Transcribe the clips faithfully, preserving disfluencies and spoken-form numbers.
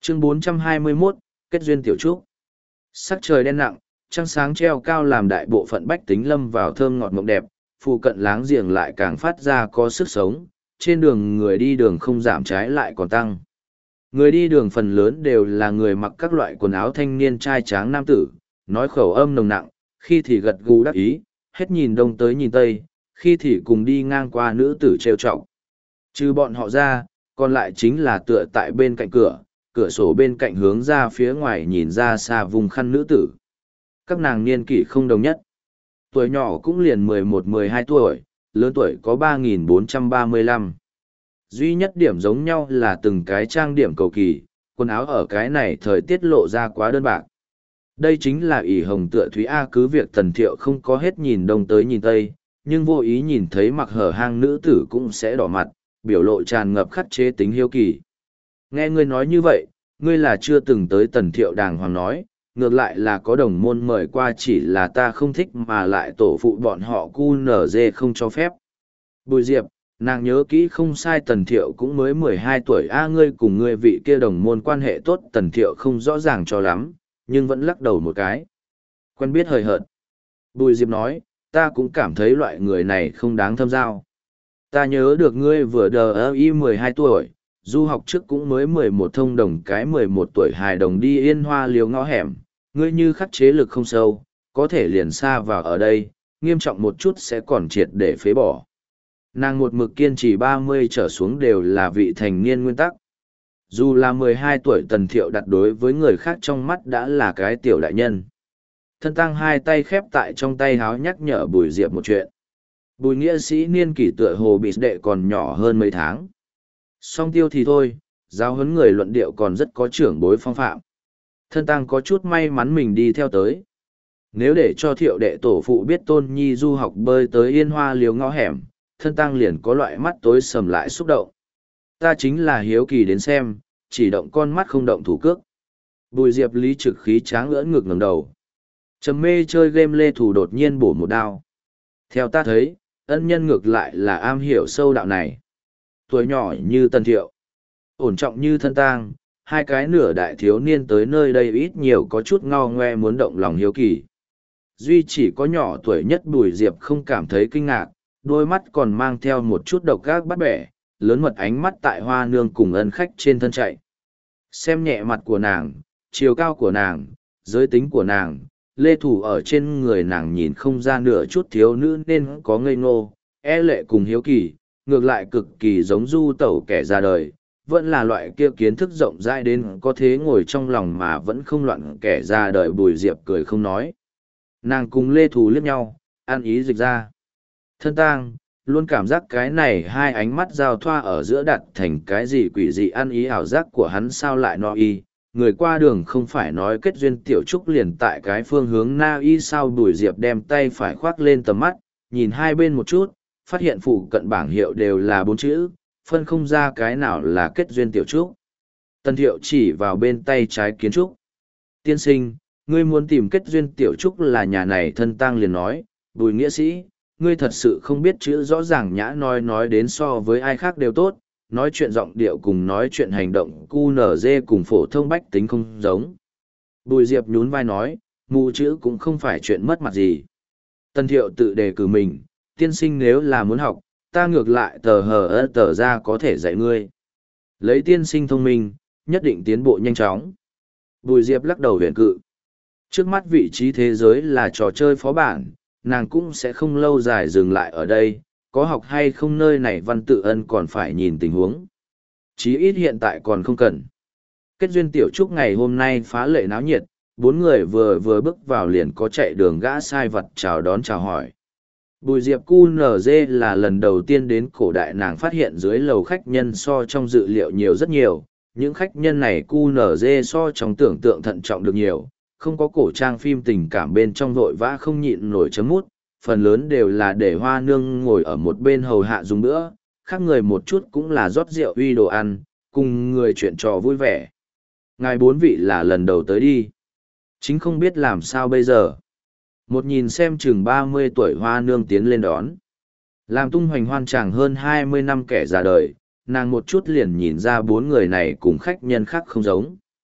Chương bốn trăm hai mươi mốt, Kết duyên tiểu trúc. Sắc trời đen nặng, trăng sáng treo cao làm đại bộ phận bách tính lâm vào thơm ngọt mộng đẹp, phụ cận láng giềng lại càng phát ra có sức sống, trên đường người đi đường không giảm trái lại còn tăng. Người đi đường phần lớn đều là người mặc các loại quần áo thanh niên trai tráng nam tử, nói khẩu âm nồng nặng, khi thì gật gù đắc ý, hết nhìn đông tới nhìn tây, khi thì cùng đi ngang qua nữ tử trêu chọc. Trừ bọn họ ra, còn lại chính là tựa tại bên cạnh cửa, cửa sổ bên cạnh hướng ra phía ngoài nhìn ra xa vùng khăn nữ tử. Các nàng niên kỷ không đồng nhất. Tuổi nhỏ cũng liền mười một mười hai tuổi, lớn tuổi có ba nghìn bốn trăm ba mươi lăm. Duy nhất điểm giống nhau là từng cái trang điểm cầu kỳ, quần áo ở cái này thời tiết lộ ra quá đơn bạc. Đây chính là ỷ hồng tựa Thúy A, cứ việc Tần Thiệu không có hết nhìn đông tới nhìn tây, nhưng vô ý nhìn thấy mặc hở hang nữ tử cũng sẽ đỏ mặt, biểu lộ tràn ngập khắc chế tính hiếu kỳ. Nghe ngươi nói như vậy, ngươi là chưa từng tới Tần Thiệu đàng hoàng nói, ngược lại là có đồng môn mời qua, chỉ là ta không thích mà lại tổ phụ bọn họ cu nở dê không cho phép. Bùi Diệp, nàng nhớ kỹ không sai, Tần Thiệu cũng mới mười hai tuổi a, ngươi cùng ngươi vị kia đồng môn quan hệ tốt. Tần Thiệu không rõ ràng cho lắm, nhưng vẫn lắc đầu một cái. Quen biết hời hợt. Bùi Diệp nói, ta cũng cảm thấy loại người này không đáng thâm giao. Ta nhớ được ngươi vừa đờ y mười hai tuổi, du học trước cũng mới mười một, thông đồng cái mười một tuổi hài đồng đi yên hoa liều ngõ hẻm, ngươi như khắc chế lực không sâu, có thể liền xa vào ở đây, nghiêm trọng một chút sẽ còn triệt để phế bỏ. Nàng một mực kiên trì ba mươi trở xuống đều là vị thành niên nguyên tắc. Dù là mười hai tuổi, Tần Thiệu đặt đối với người khác trong mắt đã là cái tiểu đại nhân. Thân tăng hai tay khép tại trong tay háo nhắc nhở Bùi Diệp một chuyện. Bùi nghĩa sĩ niên kỷ tựa hồ bị đệ còn nhỏ hơn mấy tháng. Song tiêu thì thôi, giáo huấn người luận điệu còn rất có trưởng bối phong phạm. Thân tăng có chút may mắn mình đi theo tới. Nếu để cho Thiệu đệ tổ phụ biết Tôn Nhi du học bơi tới yên hoa liều ngõ hẻm, thân tăng liền có loại mắt tối sầm lại xúc động. Ta chính là hiếu kỳ đến xem, chỉ động con mắt không động thủ cước. Bùi Diệp lý trực khí tráng ưỡn ngực ngẩng đầu. Trầm mê chơi game lê thủ đột nhiên bổ một đao. Theo ta thấy, ân nhân ngược lại là am hiểu sâu đạo này. Tuổi nhỏ như Tần Thiệu, ổn trọng như thân tang, hai cái nửa đại thiếu niên tới nơi đây ít nhiều có chút ngao ngoe muốn động lòng hiếu kỳ. Duy chỉ có nhỏ tuổi nhất Bùi Diệp không cảm thấy kinh ngạc, đôi mắt còn mang theo một chút độc gác bắt bẻ, lớn mật ánh mắt tại hoa nương cùng ân khách trên thân chạy. Xem nhẹ mặt của nàng, chiều cao của nàng, giới tính của nàng, lê thủ ở trên người nàng nhìn không ra nửa chút thiếu nữ nên có ngây ngô, e lệ cùng hiếu kỳ, ngược lại cực kỳ giống du tẩu kẻ ra đời, vẫn là loại kia kiến thức rộng rãi đến có thế ngồi trong lòng mà vẫn không loạn kẻ ra đời. Bùi Diệp cười không nói. Nàng cùng lê thủ liếc nhau, ăn ý dịch ra. Thân tang, luôn cảm giác cái này hai ánh mắt giao thoa ở giữa đặt thành cái gì quỷ dị ăn ý ảo giác của hắn sao lại no y. Người qua đường không phải nói kết duyên tiểu trúc liền tại cái phương hướng na y sao. Bùi Diệp đem tay phải khoác lên tầm mắt, nhìn hai bên một chút, phát hiện phụ cận bảng hiệu đều là bốn chữ, phân không ra cái nào là kết duyên tiểu trúc. Tần Thiệu chỉ vào bên tay trái kiến trúc. Tiên sinh, ngươi muốn tìm kết duyên tiểu trúc là nhà này. Thân tang liền nói, Bùi nghĩa sĩ, ngươi thật sự không biết chữ rõ ràng nhã nói nói đến so với ai khác đều tốt, nói chuyện giọng điệu cùng nói chuyện hành động cu nở dê cùng phổ thông bách tính không giống. Bùi Diệp nhún vai nói, mù chữ cũng không phải chuyện mất mặt gì. Tần Thiệu tự đề cử mình, tiên sinh nếu là muốn học, ta ngược lại tờ hờ ơ tờ ra có thể dạy ngươi. Lấy tiên sinh thông minh, nhất định tiến bộ nhanh chóng. Bùi Diệp lắc đầu huyền cự. Trước mắt vị trí thế giới là trò chơi phó bản, nàng cũng sẽ không lâu dài dừng lại ở đây, có học hay không nơi này Văn Tự Ân còn phải nhìn tình huống. Chí ít hiện tại còn không cần. Kết duyên tiểu trúc ngày hôm nay phá lệ náo nhiệt, bốn người vừa vừa bước vào liền có chạy đường gã sai vật chào đón chào hỏi. Bùi Diệp cu nở dê là lần đầu tiên đến cổ đại, nàng phát hiện dưới lầu khách nhân so trong dự liệu nhiều rất nhiều, những khách nhân này cu nở dê so trong tưởng tượng thận trọng được nhiều, không có cổ trang phim tình cảm bên trong vội vã không nhịn nổi chấm mút, phần lớn đều là để hoa nương ngồi ở một bên hầu hạ dùng bữa, khác người một chút cũng là rót rượu uy đồ ăn, cùng người chuyện trò vui vẻ. Ngài bốn vị là lần đầu tới đi. Chính không biết làm sao bây giờ. Một nhìn xem chừng ba mươi tuổi hoa nương tiến lên đón. Làm tung hoành hoan tràng hơn hai mươi năm kẻ già đời, nàng một chút liền nhìn ra bốn người này cùng khách nhân khác không giống.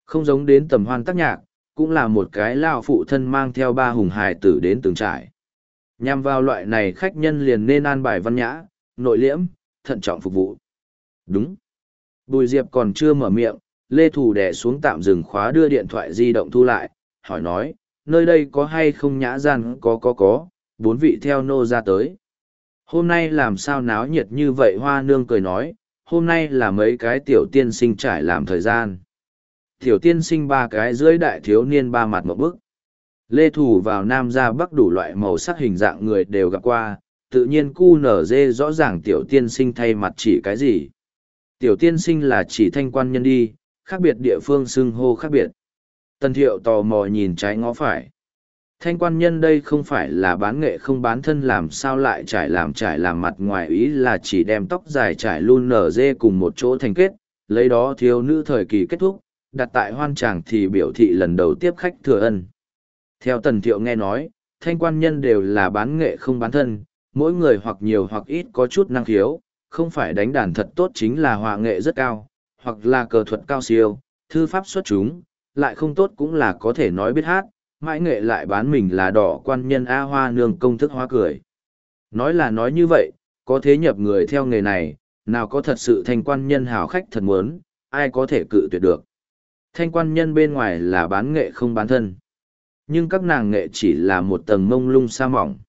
Không giống đến tầm hoan tác nhạc, cũng là một cái lao phụ thân mang theo ba hùng hài tử đến từng trại. Nhằm vào loại này khách nhân liền nên an bài văn nhã, nội liễm, thận trọng phục vụ. Đúng. Bùi Diệp còn chưa mở miệng, Lê Thù đè xuống tạm dừng khóa đưa điện thoại di động thu lại, hỏi nói, nơi đây có hay không nhã gian có có có, bốn vị theo nô ra tới. Hôm nay làm sao náo nhiệt như vậy Hoa Nương cười nói, hôm nay là mấy cái tiểu tiên sinh trải làm thời gian. Tiểu tiên sinh ba cái dưới đại thiếu niên ba mặt một bức. Lê Thủ vào Nam ra Bắc đủ loại màu sắc hình dạng người đều gặp qua, tự nhiên cu nở dê rõ ràng tiểu tiên sinh thay mặt chỉ cái gì. Tiểu tiên sinh là chỉ thanh quan nhân đi, khác biệt địa phương xưng hô khác biệt. Tần Thiệu tò mò nhìn trái ngó phải. Thanh quan nhân đây không phải là bán nghệ không bán thân làm sao lại trải làm trải làm mặt ngoài ý là chỉ đem tóc dài trải luôn nở dê cùng một chỗ thành kết, lấy đó thiếu nữ thời kỳ kết thúc, đặt tại hoan tràng thì biểu thị lần đầu tiếp khách thừa ân. Theo Tần Thiệu nghe nói, thanh quan nhân đều là bán nghệ không bán thân, mỗi người hoặc nhiều hoặc ít có chút năng khiếu, không phải đánh đàn thật tốt chính là họa nghệ rất cao, hoặc là cờ thuật cao siêu, thư pháp xuất chúng, lại không tốt cũng là có thể nói biết hát, mãi nghệ lại bán mình là đỏ quan nhân A Hoa Nương công thức hoa cười. Nói là nói như vậy, có thế nhập người theo nghề này, nào có thật sự thanh quan nhân hào khách thật muốn, ai có thể cự tuyệt được. Thanh quan nhân bên ngoài là bán nghệ không bán thân. Nhưng các nàng nghệ chỉ là một tầng mông lung sa mỏng.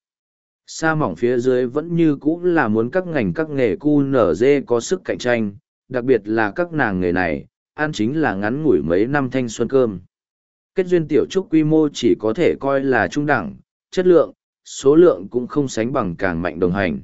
Sa mỏng phía dưới vẫn như cũ là muốn các ngành các nghề cu nở dê có sức cạnh tranh, đặc biệt là các nàng nghề này, ăn chính là ngắn ngủi mấy năm thanh xuân cơm. Kết duyên tiểu trúc quy mô chỉ có thể coi là trung đẳng, chất lượng, số lượng cũng không sánh bằng càng mạnh đồng hành.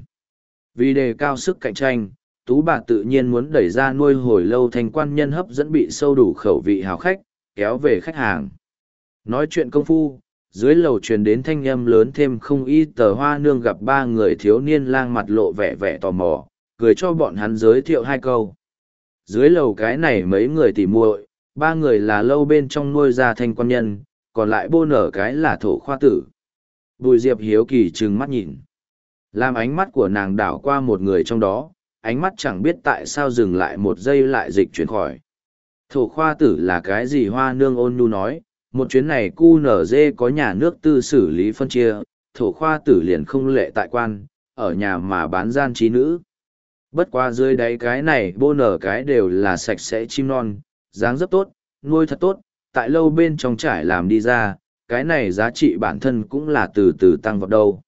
Vì đề cao sức cạnh tranh, Tú Bà tự nhiên muốn đẩy ra nuôi hồi lâu thành quan nhân hấp dẫn bị sâu đủ khẩu vị hào khách, kéo về khách hàng. Nói chuyện công phu, dưới lầu truyền đến thanh âm lớn thêm không y tờ Hoa Nương gặp ba người thiếu niên lang mặt lộ vẻ vẻ tò mò, cười cho bọn hắn giới thiệu hai câu. Dưới lầu cái này mấy người tỉ muội, ba người là lâu bên trong nuôi ra thanh quan nhân, còn lại bô nở cái là thổ khoa tử. Bùi Diệp hiếu kỳ trừng mắt nhìn. Làm ánh mắt của nàng đảo qua một người trong đó, ánh mắt chẳng biết tại sao dừng lại một giây lại dịch chuyển khỏi. Thổ khoa tử là cái gì Hoa Nương ôn nhu nói, một chuyến này cu nở dê có nhà nước tư xử lý phân chia, thổ khoa tử liền không lệ tại quan, ở nhà mà bán gian trí nữ. Bất qua dưới đáy cái này bô nở cái đều là sạch sẽ chim non, dáng dấp tốt, nuôi thật tốt, tại lâu bên trong trải làm đi ra, cái này giá trị bản thân cũng là từ từ tăng vào đâu.